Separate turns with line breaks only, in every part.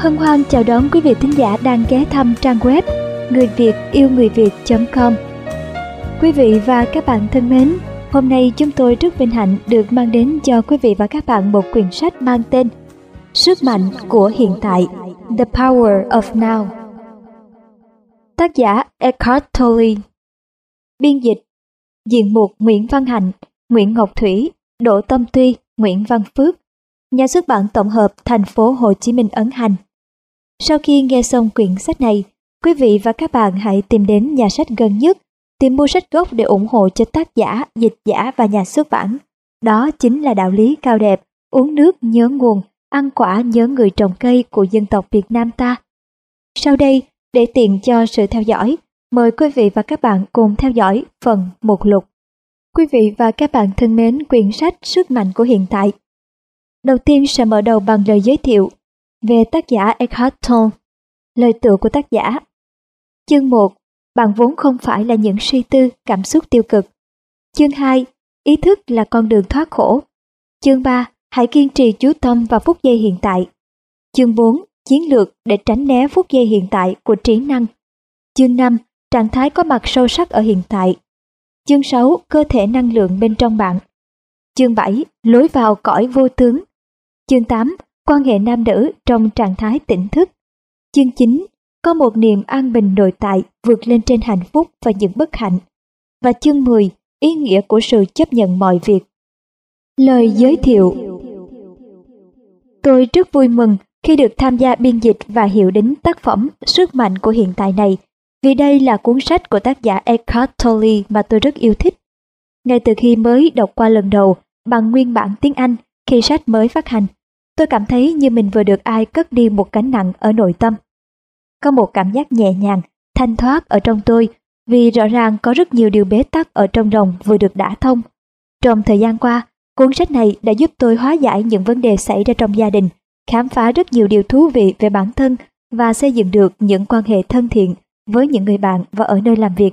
hân hoan chào đón quý vị thính giả đang ghé thăm trang web ngườivietilngườiviet.com. Quý vị và các bạn thân mến, hôm nay chúng tôi rất vinh hạnh được mang đến cho quý vị và các bạn một quyển sách mang tên Sức mạnh của hiện tại, The Power of Now. Tác giả Eckhart Tolle. Biên dịch, diện mục Nguyễn Văn Hạnh, Nguyễn Ngọc Thủy, Đỗ Tâm Tuy, Nguyễn Văn Phước. Nhà xuất bản tổng hợp thành phố Hồ Chí Minh ấn hành. Sau khi nghe xong quyển sách này, quý vị và các bạn hãy tìm đến nhà sách gần nhất, tìm mua sách gốc để ủng hộ cho tác giả, dịch giả và nhà xuất bản. Đó chính là đạo lý cao đẹp, uống nước nhớ nguồn, ăn quả nhớ người trồng cây của dân tộc Việt Nam ta. Sau đây, để tiện cho sự theo dõi, mời quý vị và các bạn cùng theo dõi phần mục lục. Quý vị và các bạn thân mến, quyển sách Sức mạnh của hiện tại. Đầu tiên sẽ mở đầu bằng lời giới thiệu về tác giả Eckhart Tolle. Lời tựa của tác giả. Chương 1. Bạn vốn không phải là những suy tư, cảm xúc tiêu cực. Chương 2. Ý thức là con đường thoát khổ. Chương 3. Hãy kiên trì chú tâm vào phút giây hiện tại. Chương 4. Chiến lược để tránh né phút giây hiện tại của trí năng. Chương 5. Trạng thái có mặt sâu sắc ở hiện tại. Chương 6. Cơ thể năng lượng bên trong bạn. Chương 7. Lối vào cõi vô tướng. Chương 8. Quan hệ nam nữ trong trạng thái tỉnh thức. Chương 9. Có một niềm an bình nội tại vượt lên trên hạnh phúc và những bất hạnh. Và chương 10. Ý nghĩa của sự chấp nhận mọi việc. Lời giới thiệu. Tôi rất vui mừng khi được tham gia biên dịch và hiểu đến tác phẩm Sức mạnh của hiện tại này, vì đây là cuốn sách của tác giả Eckhart Tolle mà tôi rất yêu thích. Ngay từ khi mới đọc qua lần đầu bằng nguyên bản tiếng Anh khi sách mới phát hành, tôi cảm thấy như mình vừa được ai cất đi một gánh nặng ở nội tâm. Có một cảm giác nhẹ nhàng, thanh thoát ở trong tôi, vì rõ ràng có rất nhiều điều bế tắc ở trong lòng vừa được đả thông. Trong thời gian qua, cuốn sách này đã giúp tôi hóa giải những vấn đề xảy ra trong gia đình, khám phá rất nhiều điều thú vị về bản thân và xây dựng được những quan hệ thân thiện với những người bạn và ở nơi làm việc.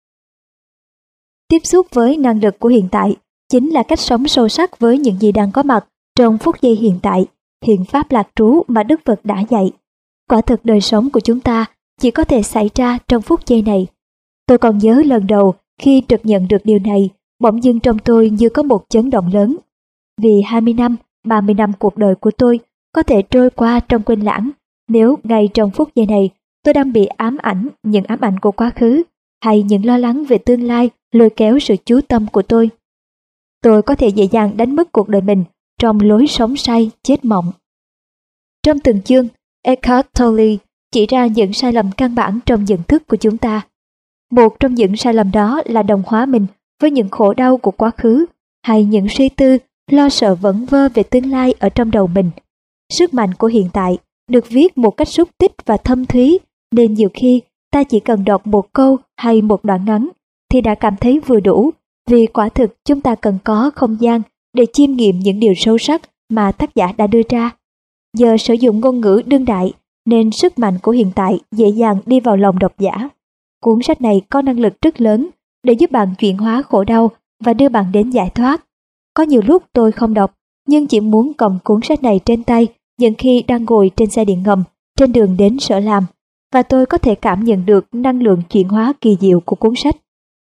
Tiếp xúc với năng lực của hiện tại chính là cách sống sâu sắc với những gì đang có mặt trong phút giây hiện tại, hiện pháp lạc trú mà Đức Phật đã dạy. Quả thực đời sống của chúng ta chỉ có thể xảy ra trong phút giây này. Tôi còn nhớ lần đầu khi trực nhận được điều này, bỗng dưng trong tôi như có một chấn động lớn. Vì 20 năm, 30 năm cuộc đời của tôi có thể trôi qua trong quên lãng nếu ngay trong phút giây này tôi đang bị những ám ảnh của quá khứ hay những lo lắng về tương lai lôi kéo sự chú tâm của tôi. Tôi có thể dễ dàng đánh mất cuộc đời mình trong lối sống say, chết mộng. Trong từng chương, Eckhart Tolle chỉ ra những sai lầm căn bản trong nhận thức của chúng ta. Một trong những sai lầm đó là đồng hóa mình với những khổ đau của quá khứ hay những suy tư, lo sợ vẩn vơ về tương lai ở trong đầu mình. Sức mạnh của hiện tại được viết một cách xúc tích và thâm thúy, nên nhiều khi ta chỉ cần đọc một câu hay một đoạn ngắn thì đã cảm thấy vừa đủ, vì quả thực chúng ta cần có không gian để chiêm nghiệm những điều sâu sắc mà tác giả đã đưa ra. Giờ sử dụng ngôn ngữ đương đại nên sức mạnh của hiện tại dễ dàng đi vào lòng độc giả. Cuốn sách này có năng lực rất lớn để giúp bạn chuyển hóa khổ đau và đưa bạn đến giải thoát. Có nhiều lúc tôi không đọc, nhưng chỉ muốn cầm cuốn sách này trên tay những khi đang ngồi trên xe điện ngầm, trên đường đến sở làm, và tôi có thể cảm nhận được năng lượng chuyển hóa kỳ diệu của cuốn sách.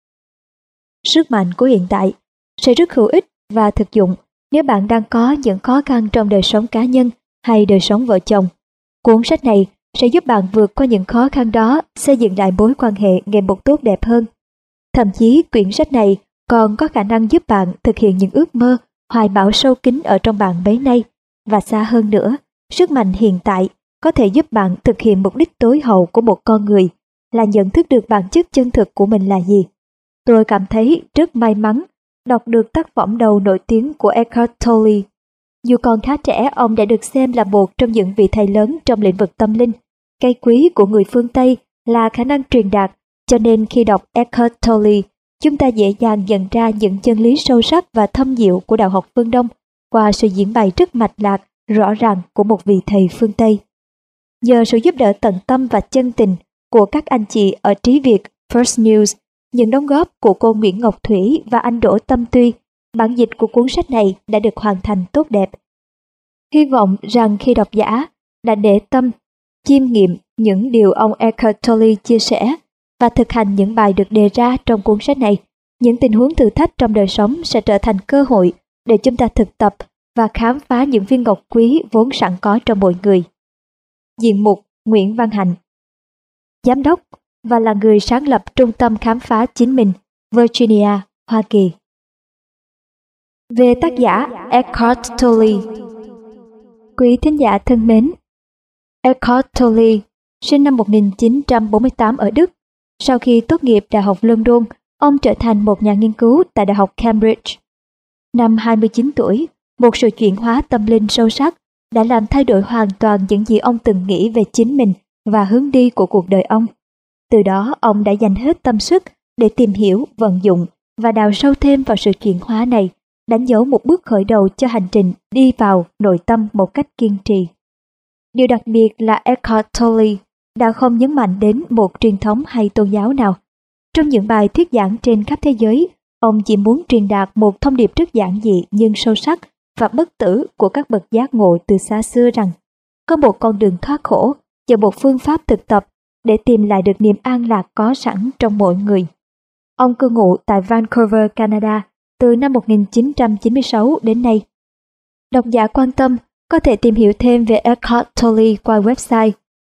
Sức mạnh của hiện tại sẽ rất hữu ích và thực dụng nếu bạn đang có những khó khăn trong đời sống cá nhân hay đời sống vợ chồng. Cuốn sách này sẽ giúp bạn vượt qua những khó khăn đó, xây dựng lại mối quan hệ ngày một tốt đẹp hơn. Thậm chí quyển sách này còn có khả năng giúp bạn thực hiện những ước mơ, hoài bão sâu kín ở trong bạn bấy nay. Và xa hơn nữa, sức mạnh hiện tại có thể giúp bạn thực hiện mục đích tối hậu của một con người, là nhận thức được bản chất chân thực của mình là gì. Tôi cảm thấy rất may mắn đọc được tác phẩm đầu nổi tiếng của Eckhart Tolle. Dù còn khá trẻ, ông đã được xem là một trong những vị thầy lớn trong lĩnh vực tâm linh. Cái quý của người phương Tây là khả năng truyền đạt, cho nên khi đọc Eckhart Tolle, chúng ta dễ dàng nhận ra những chân lý sâu sắc và thâm diệu của đạo học phương Đông qua sự diễn bày rất mạch lạc, rõ ràng của một vị thầy phương Tây. Nhờ sự giúp đỡ tận tâm và chân tình của các anh chị ở Trí Việt, First News, những đóng góp của cô Nguyễn Ngọc Thủy và anh Đỗ Tâm Tuy, bản dịch của cuốn sách này đã được hoàn thành tốt đẹp. Hy vọng rằng khi độc giả đã để tâm chiêm nghiệm những điều ông Eckhart Tolle chia sẻ và thực hành những bài được đề ra trong cuốn sách này, những tình huống thử thách trong đời sống sẽ trở thành cơ hội để chúng ta thực tập và khám phá những viên ngọc quý vốn sẵn có trong mỗi người. Diện mục Nguyễn Văn Hạnh, giám đốc và là người sáng lập Trung tâm Khám phá chính mình, Virginia, Hoa Kỳ. Về tác giả Eckhart Tolle. Quý thính giả thân mến, Eckhart Tolle sinh năm 1948 ở Đức. Sau khi tốt nghiệp Đại học London, ông trở thành một nhà nghiên cứu tại Đại học Cambridge. Năm 29 tuổi, một sự chuyển hóa tâm linh sâu sắc đã làm thay đổi hoàn toàn những gì ông từng nghĩ về chính mình và hướng đi của cuộc đời ông. Từ đó, ông đã dành hết tâm sức để tìm hiểu, vận dụng và đào sâu thêm vào sự chuyển hóa này, đánh dấu một bước khởi đầu cho hành trình đi vào nội tâm một cách kiên trì. Điều đặc biệt là Eckhart Tolle đã không nhấn mạnh đến một truyền thống hay tôn giáo nào. Trong những bài thuyết giảng trên khắp thế giới, ông chỉ muốn truyền đạt một thông điệp rất giản dị nhưng sâu sắc và bất tử của các bậc giác ngộ từ xa xưa rằng có một con đường thoát khổ và một phương pháp thực tập để tìm lại được niềm an lạc có sẵn trong mỗi người. Ông cư ngụ tại Vancouver, Canada từ năm 1996 đến nay. Độc giả quan tâm có thể tìm hiểu thêm về Eckhart Tolle qua website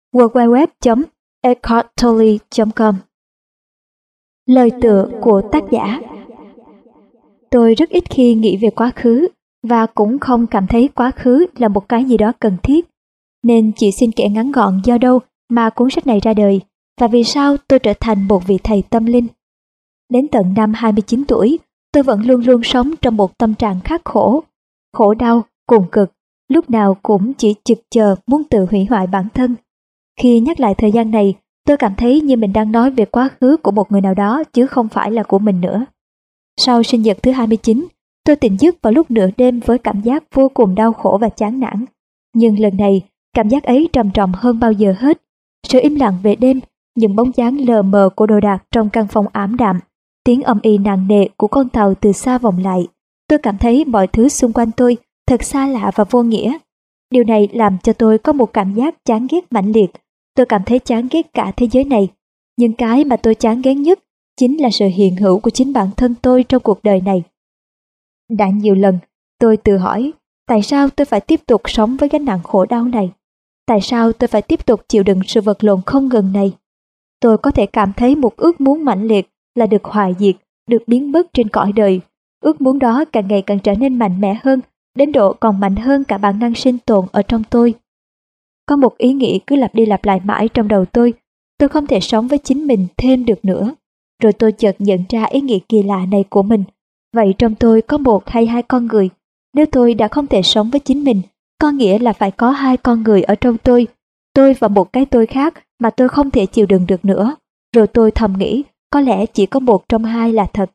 www.eckharttolle.com. Lời tựa của tác giả. Tôi rất ít khi nghĩ về quá khứ và cũng không cảm thấy quá khứ là một cái gì đó cần thiết, nên chỉ xin kể ngắn gọn do đâu mà cuốn sách này ra đời và vì sao tôi trở thành một vị thầy tâm linh. Đến tận năm 29 tuổi, tôi vẫn luôn luôn sống trong một tâm trạng khắc khổ, khổ đau, cùng cực, lúc nào cũng chỉ chực chờ muốn tự hủy hoại bản thân. Khi nhắc lại thời gian này, tôi cảm thấy như mình đang nói về quá khứ của một người nào đó chứ không phải là của mình nữa. Sau sinh nhật thứ 29, tôi tỉnh giấc vào lúc nửa đêm với cảm giác vô cùng đau khổ và chán nản. Nhưng lần này, cảm giác ấy trầm trọng hơn bao giờ hết. Sự im lặng về đêm, những bóng dáng lờ mờ của đồ đạc trong căn phòng ảm đạm, tiếng âm ỉ nặng nề của con tàu từ xa vọng lại. Tôi cảm thấy mọi thứ xung quanh tôi thật xa lạ và vô nghĩa. Điều này làm cho tôi có một cảm giác chán ghét mãnh liệt. Tôi cảm thấy chán ghét cả thế giới này. Nhưng cái mà tôi chán ghét nhất chính là sự hiện hữu của chính bản thân tôi trong cuộc đời này. Đã nhiều lần, tôi tự hỏi, tại sao tôi phải tiếp tục sống với gánh nặng khổ đau này? Tại sao tôi phải tiếp tục chịu đựng sự vật lộn không ngừng này? Tôi có thể cảm thấy một ước muốn mãnh liệt là được hoại diệt, được biến mất trên cõi đời. Ước muốn đó càng ngày càng trở nên mạnh mẽ hơn, đến độ còn mạnh hơn cả bản năng sinh tồn ở trong tôi. Có một ý nghĩ cứ lặp đi lặp lại mãi trong đầu tôi không thể sống với chính mình thêm được nữa. Rồi tôi chợt nhận ra ý nghĩ kỳ lạ này của mình. Vậy trong tôi có một hay hai con người? Nếu tôi đã không thể sống với chính mình, có nghĩa là phải có hai con người ở trong tôi và một cái tôi khác mà tôi không thể chịu đựng được nữa. Rồi tôi thầm nghĩ, có lẽ chỉ có một trong hai là thật.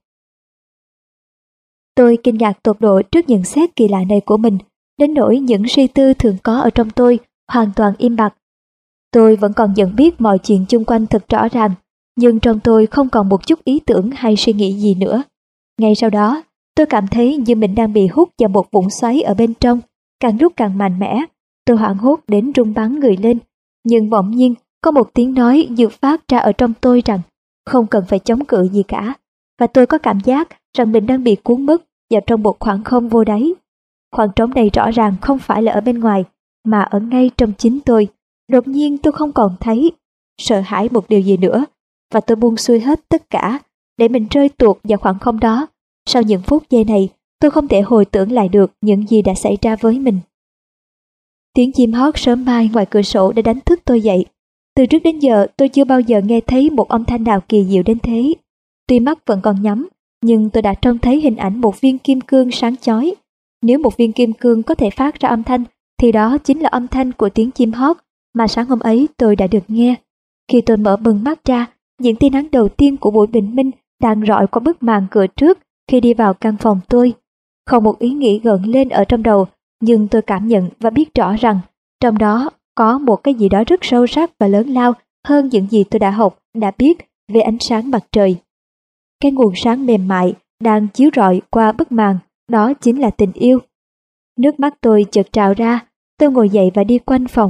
Tôi kinh ngạc tột độ trước nhận xét kỳ lạ này của mình, đến nỗi những suy tư thường có ở trong tôi hoàn toàn im bặt. Tôi vẫn còn nhận biết mọi chuyện chung quanh thật rõ ràng, nhưng trong tôi không còn một chút ý tưởng hay suy nghĩ gì nữa. Ngay sau đó, tôi cảm thấy như mình đang bị hút vào một vũng xoáy ở bên trong, càng lúc càng mạnh mẽ. Tôi hoảng hốt đến run bắn người lên, nhưng bỗng nhiên có một tiếng nói như phát ra ở trong tôi rằng không cần phải chống cự gì cả, và tôi có cảm giác rằng mình đang bị cuốn mất vào trong một khoảng không vô đáy. Khoảng trống này rõ ràng không phải là ở bên ngoài, mà ở ngay trong chính tôi. Đột nhiên tôi không còn thấy sợ hãi một điều gì nữa, và tôi buông xuôi hết tất cả để mình rơi tuột vào khoảng không đó. Sau những phút giây này, tôi không thể hồi tưởng lại được những gì đã xảy ra với mình. Tiếng chim hót sớm mai ngoài cửa sổ đã đánh thức tôi dậy. Từ trước đến giờ tôi chưa bao giờ nghe thấy một âm thanh nào kỳ diệu đến thế. Tuy mắt vẫn còn nhắm, nhưng tôi đã trông thấy hình ảnh một viên kim cương sáng chói. Nếu một viên kim cương có thể phát ra âm thanh, thì đó chính là âm thanh của tiếng chim hót mà sáng hôm ấy tôi đã được nghe. Khi tôi mở bừng mắt ra, những tia nắng đầu tiên của buổi bình minh đang rọi qua bức màn cửa trước khi đi vào căn phòng tôi. Không một ý nghĩ gợn lên ở trong đầu, nhưng tôi cảm nhận và biết rõ rằng trong đó có một cái gì đó rất sâu sắc và lớn lao hơn những gì tôi đã học, đã biết về ánh sáng mặt trời. Cái nguồn sáng mềm mại đang chiếu rọi qua bức màn, đó chính là tình yêu. Nước mắt tôi chợt trào ra, tôi ngồi dậy và đi quanh phòng.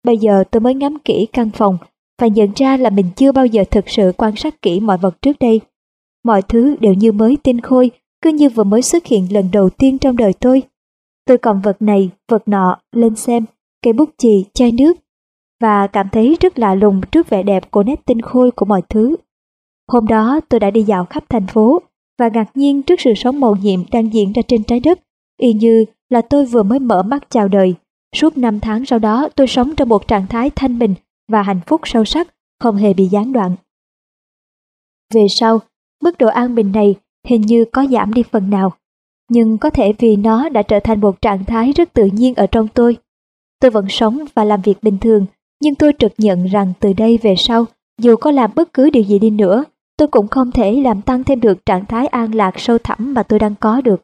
Bây giờ tôi mới ngắm kỹ căn phòng và nhận ra là mình chưa bao giờ thực sự quan sát kỹ mọi vật trước đây. Mọi thứ đều như mới tinh khôi, cứ như vừa mới xuất hiện lần đầu tiên trong đời tôi. Tôi cầm vật này, vật nọ lên xem, cây bút chì, chai nước, và cảm thấy rất lạ lùng trước vẻ đẹp của nét tinh khôi của mọi thứ. Hôm đó tôi đã đi dạo khắp thành phố và ngạc nhiên trước sự sống mầu nhiệm đang diễn ra trên trái đất, y như là tôi vừa mới mở mắt chào đời. Suốt 5 tháng sau đó tôi sống trong một trạng thái thanh bình và hạnh phúc sâu sắc, không hề bị gián đoạn. Về sau, mức độ an bình này hình như có giảm đi phần nào, nhưng có thể vì nó đã trở thành một trạng thái rất tự nhiên ở trong tôi. Tôi vẫn sống và làm việc bình thường, nhưng tôi trực nhận rằng từ đây về sau, dù có làm bất cứ điều gì đi nữa, tôi cũng không thể làm tăng thêm được trạng thái an lạc sâu thẳm mà tôi đang có được.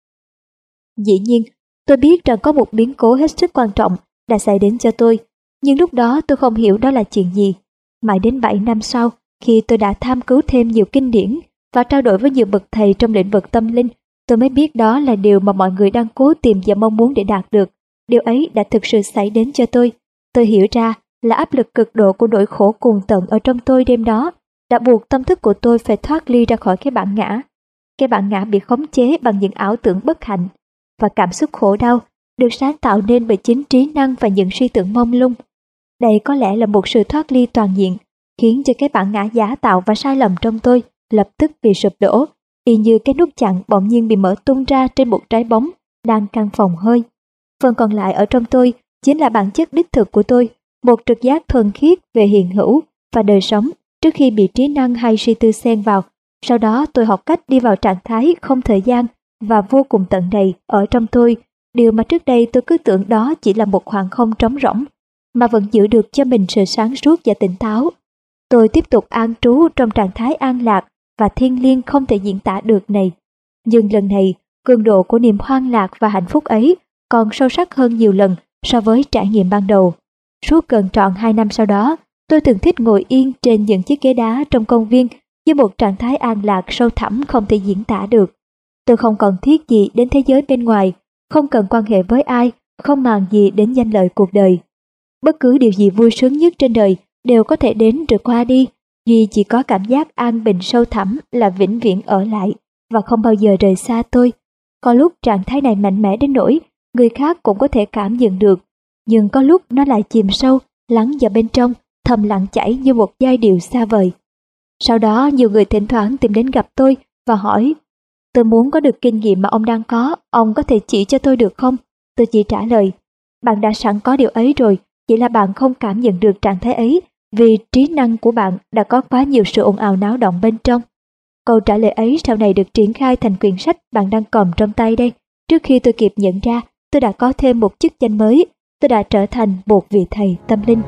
Dĩ nhiên, tôi biết rằng có một biến cố hết sức quan trọng đã xảy đến cho tôi, nhưng lúc đó tôi không hiểu đó là chuyện gì. Mãi đến 7 năm sau, khi tôi đã tham cứu thêm nhiều kinh điển và trao đổi với nhiều bậc thầy trong lĩnh vực tâm linh, tôi mới biết đó là điều mà mọi người đang cố tìm và mong muốn để đạt được. Điều ấy đã thực sự xảy đến cho tôi. Tôi hiểu ra là áp lực cực độ của nỗi khổ cùng tận ở trong tôi đêm đó đã buộc tâm thức của tôi phải thoát ly ra khỏi cái bản ngã. Cái bản ngã bị khống chế bằng những ảo tưởng bất hạnh và cảm xúc khổ đau được sáng tạo nên bởi chính trí năng và những suy tưởng mông lung. Đây có lẽ là một sự thoát ly toàn diện, khiến cho cái bản ngã giả tạo và sai lầm trong tôi lập tức bị sụp đổ, y như cái nút chặn bỗng nhiên bị mở tung ra trên một trái bóng đang căn phòng hơi. Phần còn lại ở trong tôi chính là bản chất đích thực của tôi, một trực giác thuần khiết về hiện hữu và đời sống trước khi bị trí năng hay suy tư xen vào. Sau đó tôi học cách đi vào trạng thái không thời gian và vô cùng tận đầy ở trong tôi, điều mà trước đây tôi cứ tưởng đó chỉ là một khoảng không trống rỗng, mà vẫn giữ được cho mình sự sáng suốt và tỉnh táo. Tôi tiếp tục an trú trong trạng thái an lạc và thiêng liêng không thể diễn tả được này. Nhưng lần này, cường độ của niềm hoan lạc và hạnh phúc ấy còn sâu sắc hơn nhiều lần so với trải nghiệm ban đầu. Suốt gần trọn 2 năm sau đó, tôi thường thích ngồi yên trên những chiếc ghế đá trong công viên với một trạng thái an lạc sâu thẳm không thể diễn tả được. Tôi không còn thiết gì đến thế giới bên ngoài, không cần quan hệ với ai, không màng gì đến danh lợi cuộc đời. Bất cứ điều gì vui sướng nhất trên đời đều có thể đến rồi qua đi, duy chỉ có cảm giác an bình sâu thẳm là vĩnh viễn ở lại và không bao giờ rời xa tôi. Có lúc trạng thái này mạnh mẽ đến nỗi người khác cũng có thể cảm nhận được, nhưng có lúc nó lại chìm sâu, lắng vào bên trong, thầm lặng chảy như một giai điệu xa vời. Sau đó nhiều người thỉnh thoảng tìm đến gặp tôi và hỏi, tôi muốn có được kinh nghiệm mà ông đang có, ông có thể chỉ cho tôi được không? Tôi chỉ trả lời, bạn đã sẵn có điều ấy rồi, chỉ là bạn không cảm nhận được trạng thái ấy vì trí năng của bạn đã có quá nhiều sự ồn ào náo động bên trong. Câu trả lời ấy sau này được triển khai thành quyển sách bạn đang cầm trong tay đây. Trước khi tôi kịp nhận ra, tôi đã có thêm một chức danh mới, tôi đã trở thành một vị thầy tâm linh.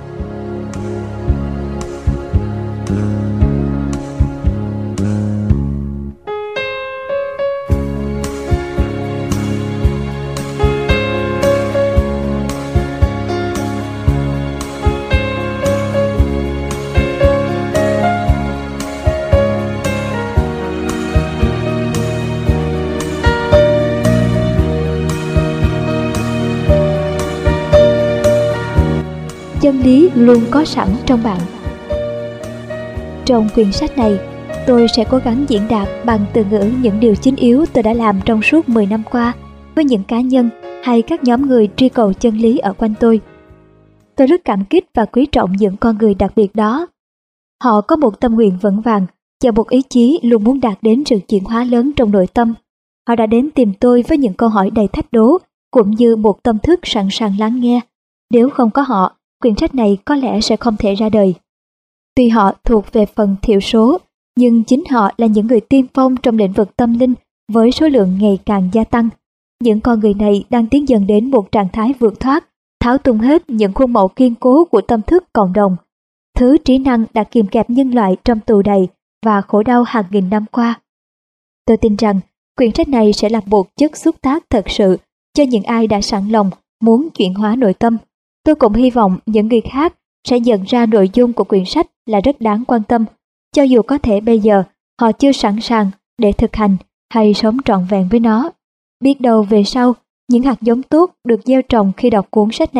Chân lý luôn có sẵn trong bạn. Trong quyển sách này, tôi sẽ cố gắng diễn đạt bằng từ ngữ những điều chính yếu tôi đã làm trong suốt 10 năm qua với những cá nhân hay các nhóm người truy cầu chân lý ở quanh tôi. Tôi rất cảm kích và quý trọng những con người đặc biệt đó. Họ có một tâm nguyện vững vàng và một ý chí luôn muốn đạt đến sự chuyển hóa lớn trong nội tâm. Họ đã đến tìm tôi với những câu hỏi đầy thách đố cũng như một tâm thức sẵn sàng lắng nghe. Nếu không có họ, quyển sách này có lẽ sẽ không thể ra đời. Tuy họ thuộc về phần thiểu số, nhưng chính họ là những người tiên phong trong lĩnh vực tâm linh với số lượng ngày càng gia tăng. Những con người này đang tiến dần đến một trạng thái vượt thoát, tháo tung hết những khuôn mẫu kiên cố của tâm thức cộng đồng. Thứ trí năng đã kìm kẹp nhân loại trong tù đầy và khổ đau hàng nghìn năm qua. Tôi tin rằng quyển sách này sẽ là một chất xúc tác thật sự cho những ai đã sẵn lòng muốn chuyển hóa nội tâm. Tôi cũng hy vọng những người khác sẽ nhận ra nội dung của quyển sách là rất đáng quan tâm, cho dù có thể bây giờ họ chưa sẵn sàng để thực hành hay sống trọn vẹn với nó. Biết đâu về sau, những hạt giống tốt được gieo trồng khi đọc cuốn sách này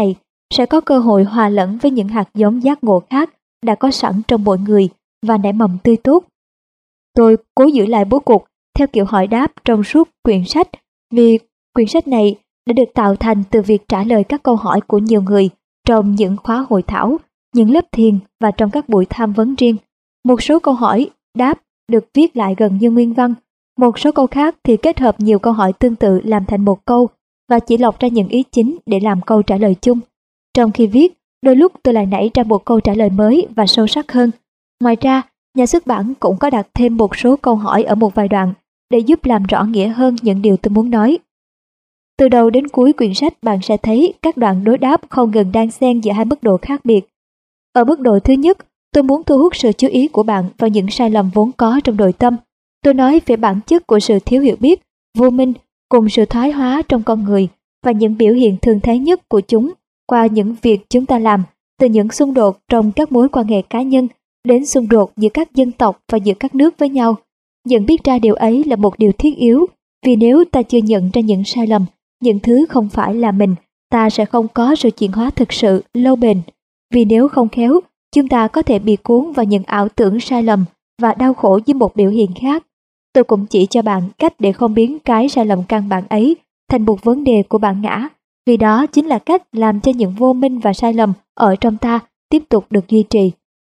sẽ có cơ hội hòa lẫn với những hạt giống giác ngộ khác đã có sẵn trong mỗi người và nảy mầm tươi tốt. Tôi cố giữ lại bố cục theo kiểu hỏi đáp trong suốt quyển sách, vì quyển sách này đã được tạo thành từ việc trả lời các câu hỏi của nhiều người trong những khóa hội thảo, những lớp thiền và trong các buổi tham vấn riêng. Một số câu hỏi đáp được viết lại gần như nguyên văn, một số câu khác thì kết hợp nhiều câu hỏi tương tự làm thành một câu và chỉ lọc ra những ý chính để làm câu trả lời chung. Trong khi viết, đôi lúc tôi lại nảy ra một câu trả lời mới và sâu sắc hơn. Ngoài ra, nhà xuất bản cũng có đặt thêm một số câu hỏi ở một vài đoạn để giúp làm rõ nghĩa hơn những điều tôi muốn nói. Từ đầu đến cuối quyển sách bạn sẽ thấy các đoạn đối đáp không ngừng đan xen giữa hai mức độ khác biệt. Ở mức độ thứ nhất, tôi muốn thu hút sự chú ý của bạn vào những sai lầm vốn có trong nội tâm. Tôi nói về bản chất của sự thiếu hiểu biết, vô minh cùng sự thoái hóa trong con người và những biểu hiện thường thấy nhất của chúng qua những việc chúng ta làm, từ những xung đột trong các mối quan hệ cá nhân đến xung đột giữa các dân tộc và giữa các nước với nhau. Nhận biết ra điều ấy là một điều thiết yếu, vì nếu ta chưa nhận ra những sai lầm, những thứ không phải là mình, ta sẽ không có sự chuyển hóa thực sự lâu bền. Vì nếu không khéo, chúng ta có thể bị cuốn vào những ảo tưởng sai lầm và đau khổ với một biểu hiện khác. Tôi cũng chỉ cho bạn cách để không biến cái sai lầm căn bản ấy thành một vấn đề của bản ngã, vì đó chính là cách làm cho những vô minh và sai lầm ở trong ta tiếp tục được duy trì.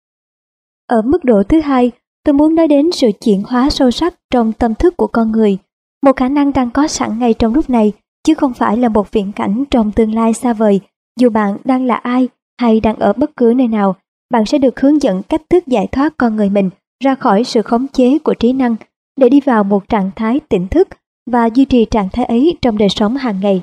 Ở mức độ thứ hai, tôi muốn nói đến sự chuyển hóa sâu sắc trong tâm thức của con người, một khả năng đang có sẵn ngay trong lúc này, chứ không phải là một viễn cảnh trong tương lai xa vời. Dù bạn đang là ai hay đang ở bất cứ nơi nào, bạn sẽ được hướng dẫn cách thức giải thoát con người mình ra khỏi sự khống chế của trí năng để đi vào một trạng thái tỉnh thức và duy trì trạng thái ấy trong đời sống hàng ngày.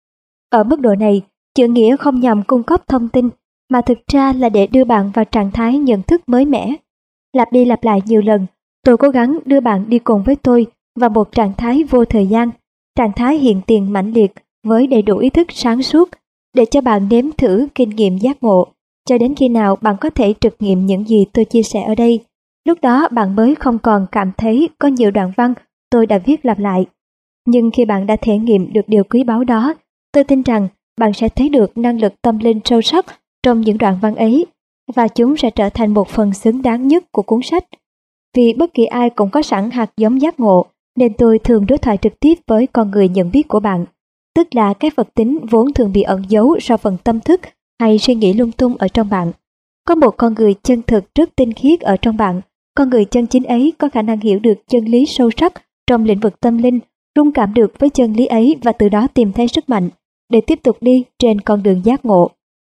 Ở mức độ này, chữ nghĩa không nhằm cung cấp thông tin, mà thực ra là để đưa bạn vào trạng thái nhận thức mới mẻ. Lặp đi lặp lại nhiều lần, tôi cố gắng đưa bạn đi cùng với tôi vào một trạng thái vô thời gian, trạng thái hiện tiền mãnh liệt với đầy đủ ý thức sáng suốt, để cho bạn nếm thử kinh nghiệm giác ngộ, cho đến khi nào bạn có thể thực nghiệm những gì tôi chia sẻ ở đây. Lúc đó bạn mới không còn cảm thấy có nhiều đoạn văn tôi đã viết lặp lại. Nhưng khi bạn đã thể nghiệm được điều quý báu đó, tôi tin rằng bạn sẽ thấy được năng lực tâm linh sâu sắc trong những đoạn văn ấy, và chúng sẽ trở thành một phần xứng đáng nhất của cuốn sách. Vì bất kỳ ai cũng có sẵn hạt giống giác ngộ, nên tôi thường đối thoại trực tiếp với con người nhận biết của bạn, tức là cái vật tính vốn thường bị ẩn giấu sau phần tâm thức hay suy nghĩ lung tung ở trong bạn. Có một con người chân thực rất tinh khiết ở trong bạn. Con người chân chính ấy có khả năng hiểu được chân lý sâu sắc trong lĩnh vực tâm linh, rung cảm được với chân lý ấy và từ đó tìm thấy sức mạnh để tiếp tục đi trên con đường giác ngộ.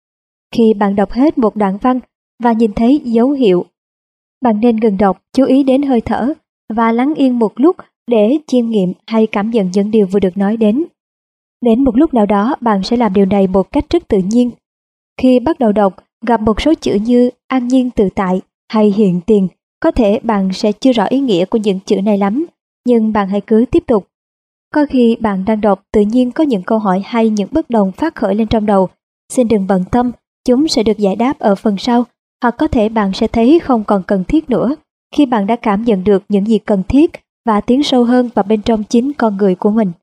Khi bạn đọc hết một đoạn văn và nhìn thấy dấu hiệu, bạn nên ngừng đọc, chú ý đến hơi thở và lắng yên một lúc để chiêm nghiệm hay cảm nhận những điều vừa được nói đến. Đến một lúc nào đó, bạn sẽ làm điều này một cách rất tự nhiên. Khi bắt đầu đọc, gặp một số chữ như an nhiên tự tại hay hiện tiền, có thể bạn sẽ chưa rõ ý nghĩa của những chữ này lắm, nhưng bạn hãy cứ tiếp tục. Có khi bạn đang đọc tự nhiên có những câu hỏi hay những bất đồng phát khởi lên trong đầu. Xin đừng bận tâm, chúng sẽ được giải đáp ở phần sau, hoặc có thể bạn sẽ thấy không còn cần thiết nữa khi bạn đã cảm nhận được những gì cần thiết và tiến sâu hơn vào bên trong chính con người của mình.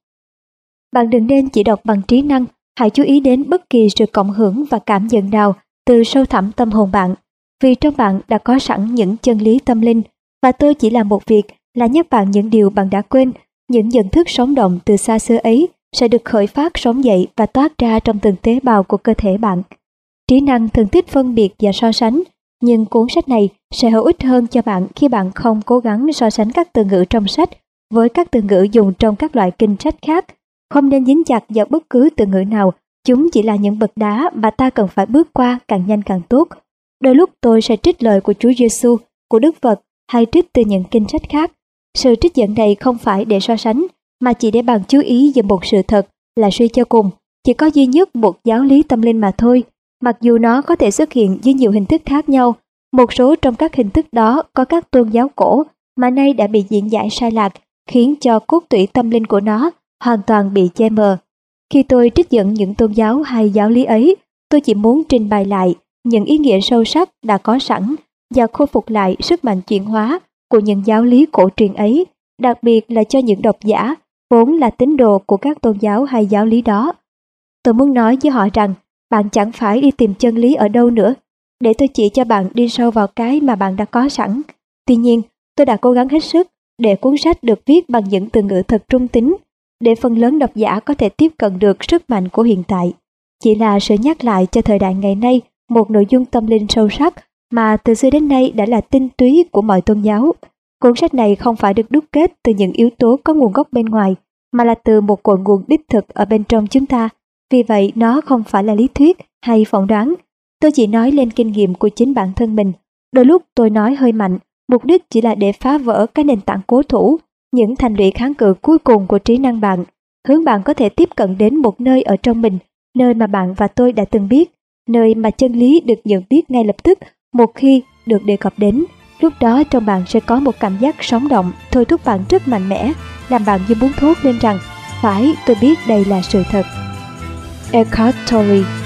Bạn đừng nên chỉ đọc bằng trí năng, hãy chú ý đến bất kỳ sự cộng hưởng và cảm nhận nào từ sâu thẳm tâm hồn bạn, vì trong bạn đã có sẵn những chân lý tâm linh, và tôi chỉ làm một việc là nhắc bạn những điều bạn đã quên. Những nhận thức sống động từ xa xưa ấy sẽ được khởi phát sống dậy và toát ra trong từng tế bào của cơ thể bạn. Trí năng thường thích phân biệt và so sánh, nhưng cuốn sách này sẽ hữu ích hơn cho bạn khi bạn không cố gắng so sánh các từ ngữ trong sách với các từ ngữ dùng trong các loại kinh sách khác. Không nên dính chặt vào bất cứ từ ngữ nào, chúng chỉ là những bậc đá mà ta cần phải bước qua càng nhanh càng tốt. Đôi lúc tôi sẽ trích lời của Chúa Giêsu, của Đức Phật hay trích từ những kinh sách khác. Sự trích dẫn này không phải để so sánh, mà chỉ để bạn chú ý về một sự thật là suy cho cùng, chỉ có duy nhất một giáo lý tâm linh mà thôi. Mặc dù nó có thể xuất hiện dưới nhiều hình thức khác nhau, một số trong các hình thức đó có các tôn giáo cổ mà nay đã bị diễn giải sai lạc, khiến cho cốt tủy tâm linh của nó hoàn toàn bị che mờ. Khi tôi trích dẫn những tôn giáo hay giáo lý ấy, tôi chỉ muốn trình bày lại những ý nghĩa sâu sắc đã có sẵn và khôi phục lại sức mạnh chuyển hóa của những giáo lý cổ truyền ấy, đặc biệt là cho những độc giả vốn là tín đồ của các tôn giáo hay giáo lý đó. Tôi muốn nói với họ rằng Bạn chẳng phải đi tìm chân lý ở đâu nữa. Để tôi chỉ cho bạn đi sâu vào cái mà bạn đã có sẵn. Tuy nhiên, tôi đã cố gắng hết sức để cuốn sách được viết bằng những từ ngữ thật trung tính, để phần lớn độc giả có thể tiếp cận được sức mạnh của hiện tại. Chỉ là sự nhắc lại cho thời đại ngày nay một nội dung tâm linh sâu sắc mà từ xưa đến nay đã là tinh túy của mọi tôn giáo. Cuốn sách này không phải được đúc kết từ những yếu tố có nguồn gốc bên ngoài, mà là từ một cội nguồn đích thực ở bên trong chúng ta. Vì vậy, nó không phải là lý thuyết hay phỏng đoán. Tôi chỉ nói lên kinh nghiệm của chính bản thân mình. Đôi lúc tôi nói hơi mạnh, mục đích chỉ là để phá vỡ cái nền tảng cố thủ, những thành lũy kháng cự cuối cùng của trí năng bạn, hướng bạn có thể tiếp cận đến một nơi ở trong mình, nơi mà bạn và tôi đã từng biết, nơi mà chân lý được nhận biết ngay lập tức một khi được đề cập đến. Lúc đó trong bạn sẽ có một cảm giác sống động, thôi thúc bạn rất mạnh mẽ, làm bạn như muốn thốt lên rằng, phải, tôi biết đây là sự thật. Eckhart Tolle.